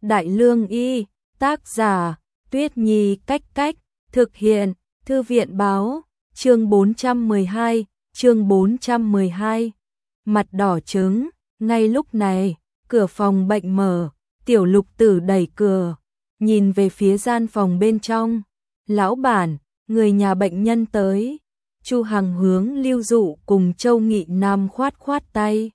Đại Lương Y, tác giả, Tuyết Nhi Cách Cách, thực hiện, Thư viện Báo, chương 412, mặt đỏ trứng, ngay lúc này, cửa phòng bệnh mở, Tiểu Lục Tử đẩy cửa, nhìn về phía gian phòng bên trong, lão bản, người nhà bệnh nhân tới. Chu Hằng hướng Lưu Dụ cùng Châu Nghị Nam khoát khoát tay.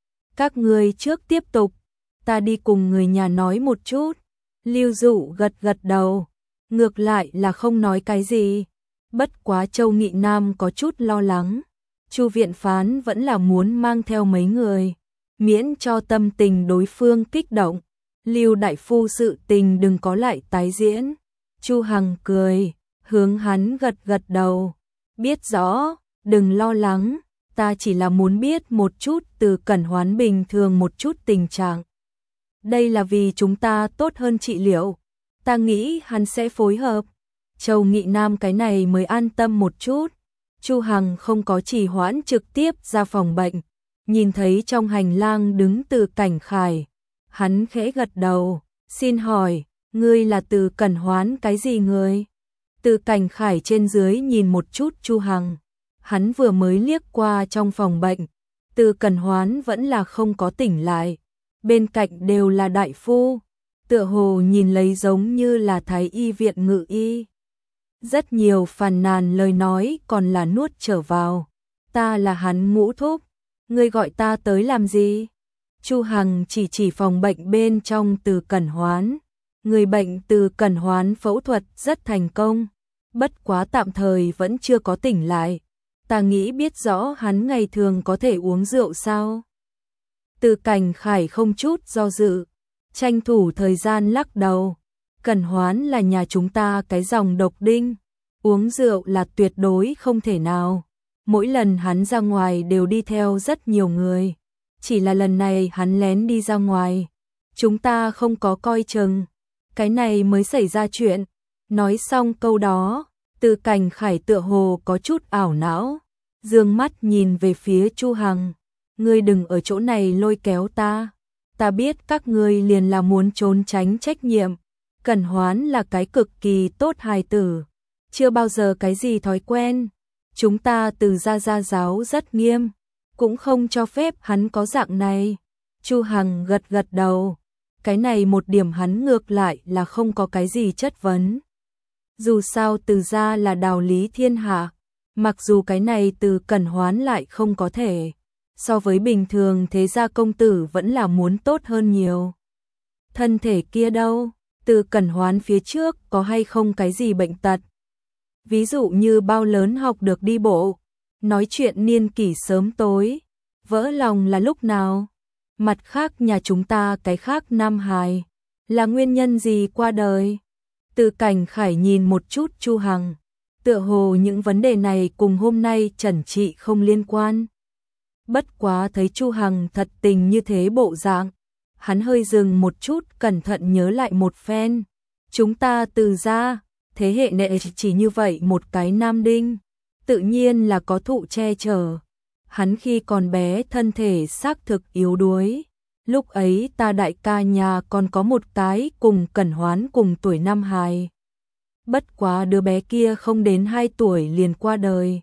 Các người trước tiếp tục, ta đi cùng người nhà nói một chút. Lưu Dụ gật gật đầu, ngược lại là không nói cái gì. Bất quá Châu Nghị Nam có chút lo lắng. Chu viện phán vẫn là muốn mang theo mấy người, miễn cho tâm tình đối phương kích động. Lưu đại phu sự tình đừng có lại tái diễn. Chu Hằng cười, hướng hắn gật gật đầu. Biết rõ, đừng lo lắng, ta chỉ là muốn biết một chút Từ Cẩn Hoán bình thường một chút tình trạng. Đây là vì chúng ta tốt hơn trị liệu, ta nghĩ hắn sẽ phối hợp. Châu Nghị Nam cái này mới an tâm một chút. Chu Hằng không có trì hoãn trực tiếp ra phòng bệnh, nhìn thấy trong hành lang đứng Từ Cảnh Khải. Hắn khẽ gật đầu, xin hỏi, ngươi là Từ Cẩn Hoán cái gì người? Từ Cảnh Khải trên dưới nhìn một chút Chu Hằng, hắn vừa mới liếc qua trong phòng bệnh, Từ Cẩn Hoán vẫn là không có tỉnh lại, bên cạnh đều là đại phu, tựa hồ nhìn lấy giống như là Thái y viện ngự y. Rất nhiều phàn nàn lời nói còn là nuốt trở vào, ta là hắn Ngũ thúc, ngươi gọi ta tới làm gì? Chu Hằng chỉ phòng bệnh bên trong Từ Cẩn Hoán. Người bệnh Từ Cẩn Hoán phẫu thuật rất thành công, bất quá tạm thời vẫn chưa có tỉnh lại. Ta nghĩ biết rõ hắn ngày thường có thể uống rượu sao? Từ Cảnh Khải không chút do dự, tranh thủ thời gian lắc đầu. Cẩn Hoán là nhà chúng ta cái dòng độc đinh, uống rượu là tuyệt đối không thể nào. Mỗi lần hắn ra ngoài đều đi theo rất nhiều người, chỉ là lần này hắn lén đi ra ngoài, chúng ta không có coi chừng, cái này mới xảy ra chuyện. Nói xong câu đó, Từ Cảnh Khải tựa hồ có chút ảo não, dương mắt nhìn về phía Chu Hằng. Ngươi đừng ở chỗ này lôi kéo ta. Ta biết các ngươi liền là muốn trốn tránh trách nhiệm. Cẩn Hoán là cái cực kỳ tốt hài tử, chưa bao giờ cái gì thói quen. Chúng ta Từ gia giáo rất nghiêm, cũng không cho phép hắn có dạng này. Chu Hằng gật gật đầu. Cái này một điểm hắn ngược lại là không có cái gì chất vấn. Dù sao Từ gia là đạo lý thiên hạ, mặc dù cái này Từ Cẩn Hoán lại không có thể, so với bình thường thế gia công tử vẫn là muốn tốt hơn nhiều. Thân thể kia đâu, Từ Cẩn Hoán phía trước có hay không cái gì bệnh tật? Ví dụ như bao lớn học được đi bộ, nói chuyện niên kỷ sớm tối, vỡ lòng là lúc nào? Mặt khác nhà chúng ta cái khác nam hài, là nguyên nhân gì qua đời? Từ Cảnh Khải nhìn một chút Chu Hằng, tựa hồ những vấn đề này cùng hôm nay trần trị không liên quan. Bất quá thấy Chu Hằng thật tình như thế bộ dạng, hắn hơi dừng một chút cẩn thận nhớ lại một phen. Chúng ta Từ gia, thế hệ này chỉ như vậy một cái nam đinh, tự nhiên là có thụ che chở. Hắn khi còn bé thân thể xác thực yếu đuối. Lúc ấy ta đại ca nhà còn có một cái cùng Cẩn Hoán cùng tuổi nam hài. Bất quá đứa bé kia không đến 2 tuổi liền qua đời.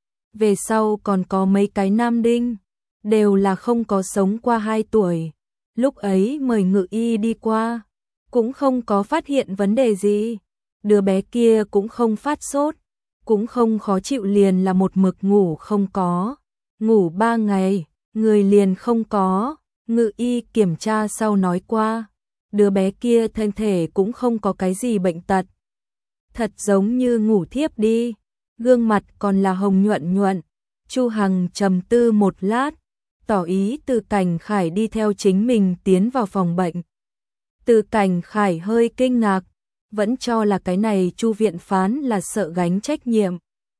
Về sau còn có mấy cái nam đinh, đều là không có sống qua 2 tuổi. Lúc ấy mời ngự y đi qua, cũng không có phát hiện vấn đề gì. Đứa bé kia cũng không phát sốt, cũng không khó chịu, liền là một mực ngủ không có. Ngủ 3 ngày, người liền không có. Ngự y kiểm tra sau nói qua, đứa bé kia thân thể cũng không có cái gì bệnh tật. Thật giống như ngủ thiếp đi, gương mặt còn là hồng nhuận nhuận. Chu Hằng trầm tư một lát, tỏ ý Từ Cảnh Khải đi theo chính mình tiến vào phòng bệnh. Từ Cảnh Khải hơi kinh ngạc, vẫn cho là cái này Chu viện phán là sợ gánh trách nhiệm,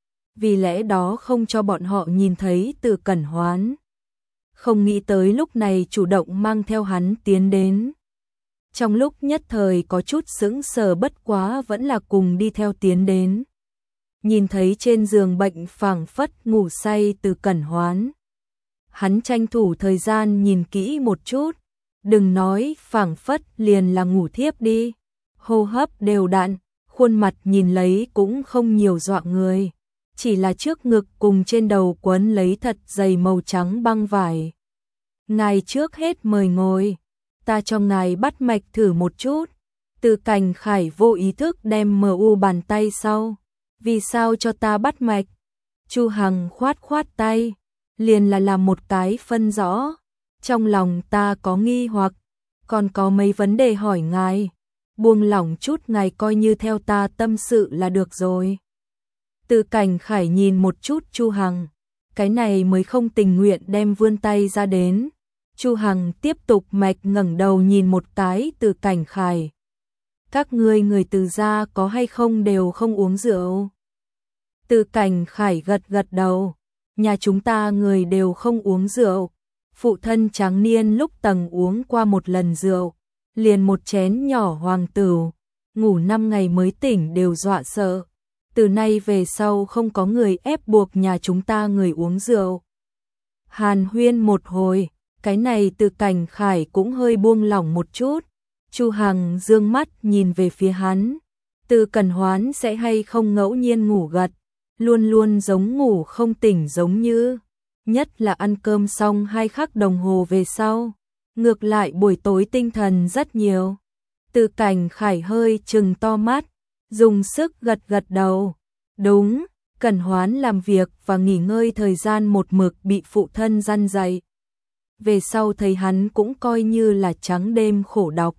vì lẽ đó không cho bọn họ nhìn thấy Từ Cẩn Hoán. Không nghĩ tới lúc này chủ động mang theo hắn tiến đến. Trong lúc nhất thời có chút sững sờ, bất quá vẫn là cùng đi theo tiến đến. Nhìn thấy trên giường bệnh phảng phất ngủ say Từ Cẩn Hoán, hắn tranh thủ thời gian nhìn kỹ một chút, đừng nói phảng phất liền là ngủ thiếp đi. Hô hấp đều đặn, khuôn mặt nhìn lấy cũng không nhiều dọa người, chỉ là trước ngực cùng trên đầu quấn lấy thật dày màu trắng băng vải. Ngài trước hết mời ngồi, ta cho ngài bắt mạch thử một chút. Từ Cảnh Khải vô ý thức đem MU bàn tay sau. Vì sao cho ta bắt mạch? Chu Hằng khoát khoát tay, liền là làm một cái phân rõ. Trong lòng ta có nghi hoặc, còn có mấy vấn đề hỏi ngài. Buông lỏng chút, ngài coi như theo ta tâm sự là được rồi. Từ Cảnh Khải nhìn một chút Chu Hằng, cái này mới không tình nguyện đem vươn tay ra đến. Chu Hằng tiếp tục mạch, ngẩng đầu nhìn một cái Từ Cảnh Khải. Các ngươi người Từ gia có hay không đều không uống rượu? Từ Cảnh Khải gật gật đầu, nhà chúng ta người đều không uống rượu. Phụ thân tráng niên lúc tầng uống qua một lần rượu, liền một chén nhỏ hoàng tửu, ngủ 5 ngày mới tỉnh đều dọa sợ. Từ nay về sau không có người ép buộc nhà chúng ta người uống rượu. Hàn huyên một hồi, cái này Từ Cảnh Khải cũng hơi buông lỏng một chút. Chu Hằng dương mắt nhìn về phía hắn. Từ Cẩn Hoán sẽ hay không ngẫu nhiên ngủ gật, luôn luôn giống ngủ không tỉnh giống như. Nhất là ăn cơm xong 2 khắc đồng hồ về sau, ngược lại buổi tối tinh thần rất nhiều. Từ Cảnh Khải hơi trừng to mắt, dùng sức gật gật đầu. Đúng, Cẩn Hoán làm việc và nghỉ ngơi thời gian một mực bị phụ thân răn dạy. Về sau thấy hắn cũng coi như là trắng đêm khổ đọc.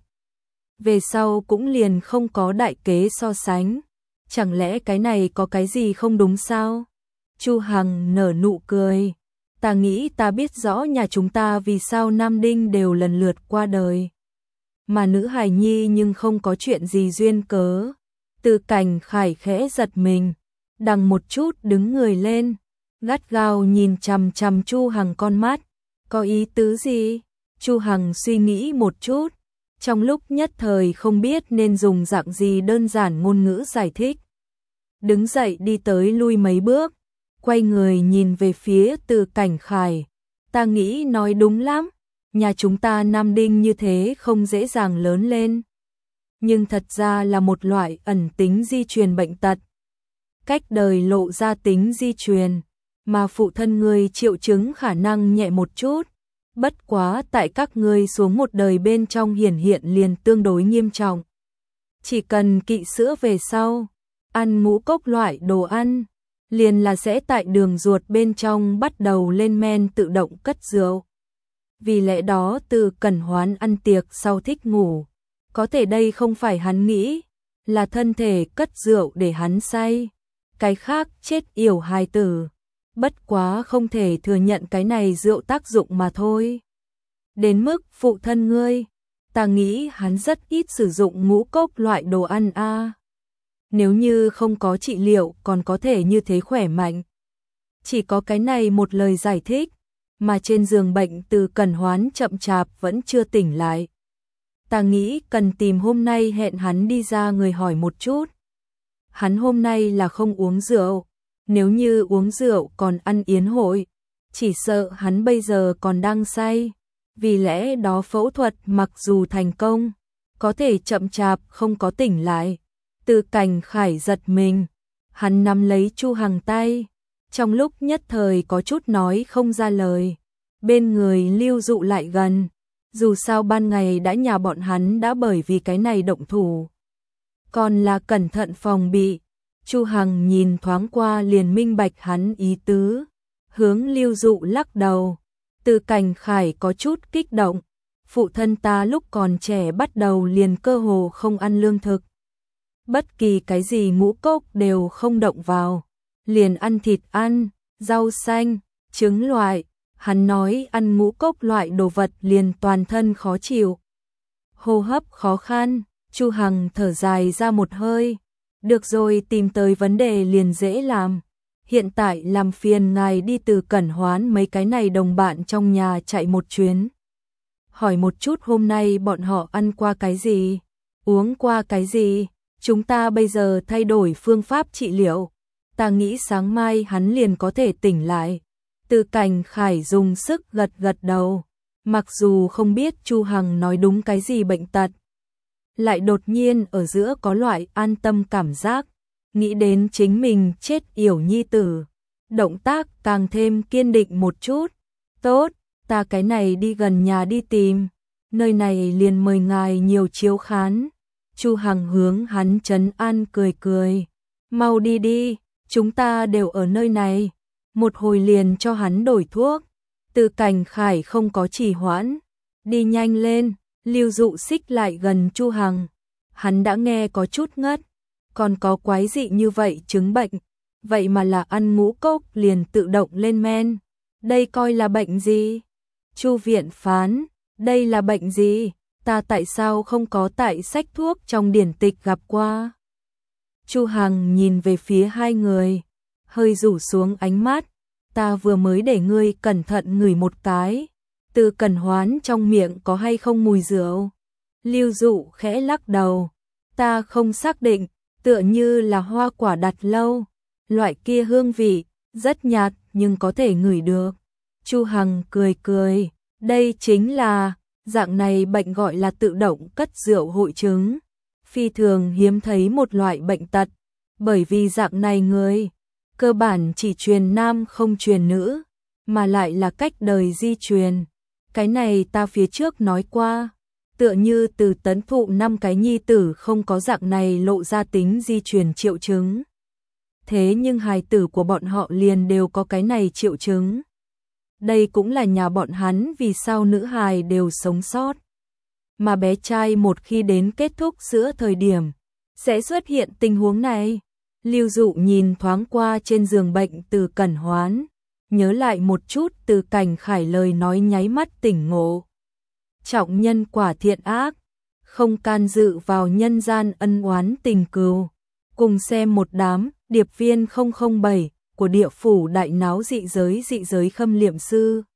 Về sau cũng liền không có đại kế so sánh. Chẳng lẽ cái này có cái gì không đúng sao? Chu Hằng nở nụ cười. Ta nghĩ ta biết rõ nhà chúng ta vì sao nam đinh đều lần lượt qua đời, mà nữ hài nhi nhưng không có chuyện gì duyên cớ. Từ Cảnh Khải khẽ giật mình, đằng một chút đứng người lên, gắt gao nhìn chằm chằm Chu Hằng con mắt. Có ý tứ gì? Chu Hằng suy nghĩ một chút, trong lúc nhất thời không biết nên dùng dạng gì đơn giản ngôn ngữ giải thích. Đứng dậy đi tới lui mấy bước, quay người nhìn về phía Từ Cảnh Khải. Ta nghĩ nói đúng lắm, nhà chúng ta nam đinh như thế không dễ dàng lớn lên. Nhưng thật ra là một loại ẩn tính di truyền bệnh tật. Cách đời lộ ra tính di truyền, mà phụ thân ngươi triệu chứng khả năng nhẹ một chút. Bất quá tại các ngươi xuống một đời bên trong hiển hiện liền tương đối nghiêm trọng. Chỉ cần kỵ sữa về sau, ăn ngũ cốc loại đồ ăn, liền là sẽ tại đường ruột bên trong bắt đầu lên men tự động cất rượu. Vì lẽ đó Từ Cẩn Hoán ăn tiệc sau thích ngủ. Có thể đây không phải hắn nghĩ, là thân thể cất rượu để hắn say. Cái khác chết yểu hài tử. Bất quá không thể thừa nhận cái này rượu tác dụng mà thôi. Đến mức phụ thân ngươi, ta nghĩ hắn rất ít sử dụng ngũ cốc loại đồ ăn a. Nếu như không có trị liệu còn có thể như thế khỏe mạnh. Chỉ có cái này một lời giải thích, mà trên giường bệnh Từ Cẩn Hoán chậm chạp vẫn chưa tỉnh lại. Ta nghĩ cần tìm hôm nay hẹn hắn đi ra người hỏi một chút. Hắn hôm nay là không uống rượu, nếu như uống rượu còn ăn yến hội, chỉ sợ hắn bây giờ còn đang say. Vì lẽ đó phẫu thuật mặc dù thành công, có thể chậm chạp không có tỉnh lại. Từ Cảnh Khải giật mình, hắn nắm lấy Chu Hằng tay, trong lúc nhất thời có chút nói không ra lời. Bên người Lưu Dụ lại gần, dù sao ban ngày đã nhà bọn hắn đã bởi vì cái này động thủ, còn là cẩn thận phòng bị. Chu Hằng nhìn thoáng qua liền minh bạch hắn ý tứ, hướng Lưu Dụ lắc đầu. Từ Cảnh Khải có chút kích động, phụ thân ta lúc còn trẻ bắt đầu liền cơ hồ không ăn lương thực. Bất kỳ cái gì ngũ cốc đều không động vào, liền ăn thịt ăn, rau xanh, trứng loại. Hắn nói ăn ngũ cốc loại đồ vật liền toàn thân khó chịu, hô hấp khó khăn. Chu Hằng thở dài ra một hơi. Được rồi, tìm tới vấn đề liền dễ làm. Hiện tại làm phiền ngài đi Từ Cẩn Hoán mấy cái này đồng bạn trong nhà chạy một chuyến. Hỏi một chút hôm nay bọn họ ăn qua cái gì, uống qua cái gì. Chúng ta bây giờ thay đổi phương pháp trị liệu. Ta nghĩ sáng mai hắn liền có thể tỉnh lại. Từ Cảnh Khải dùng sức gật gật đầu. Mặc dù không biết Chu Hằng nói đúng cái gì bệnh tật, lại đột nhiên ở giữa có loại an tâm cảm giác, nghĩ đến chính mình chết yểu nhi tử, động tác càng thêm kiên định một chút. Tốt, ta cái này đi gần nhà đi tìm, nơi này liền mời ngài nhiều chiếu khán. Chu Hằng hướng hắn trấn an cười cười, mau đi đi, chúng ta đều ở nơi này. Một hồi liền cho hắn đổi thuốc. Từ Cảnh Khải không có trì hoãn, đi nhanh lên. Lưu Dụ xích lại gần Chu Hằng, hắn đã nghe có chút ngất, còn có quái dị như vậy chứng bệnh, vậy mà là ăn ngũ cốc liền tự động lên men, đây coi là bệnh gì? Chu viện phán, đây là bệnh gì? Ta tại sao không có tại sách thuốc trong điển tịch gặp qua? Chu Hằng nhìn về phía hai người, hơi rủ xuống ánh mắt, ta vừa mới để ngươi cẩn thận ngửi một cái, Từ Cẩn Hoán trong miệng có hay không mùi rượu? Lưu Dụ khẽ lắc đầu, ta không xác định, tựa như là hoa quả đặt lâu, loại kia hương vị rất nhạt nhưng có thể ngửi được. Chu Hằng cười cười, đây chính là dạng này bệnh gọi là tự động cất rượu hội chứng, phi thường hiếm thấy một loại bệnh tật, bởi vì dạng này người cơ bản chỉ truyền nam không truyền nữ, mà lại là cách đời di truyền. Cái này ta phía trước nói qua, tựa như Từ Tấn Thụ 5 cái nhi tử không có dạng này lộ ra tính di truyền triệu chứng. Thế nhưng hài tử của bọn họ liền đều có cái này triệu chứng. Đây cũng là nhà bọn hắn vì sao nữ hài đều sống sót. Mà bé trai một khi đến kết thúc giữa thời điểm, sẽ xuất hiện tình huống này. Lưu Dụ nhìn thoáng qua trên giường bệnh Từ Cẩn Hoán, nhớ lại một chút Từ Cảnh Khải lời nói nháy mắt tỉnh ngộ. Trọng nhân quả thiện ác, không can dự vào nhân gian ân oán tình cừu. Cùng xem một đám điệp viên 007 của địa phủ đại náo dị giới khâm liệm sư.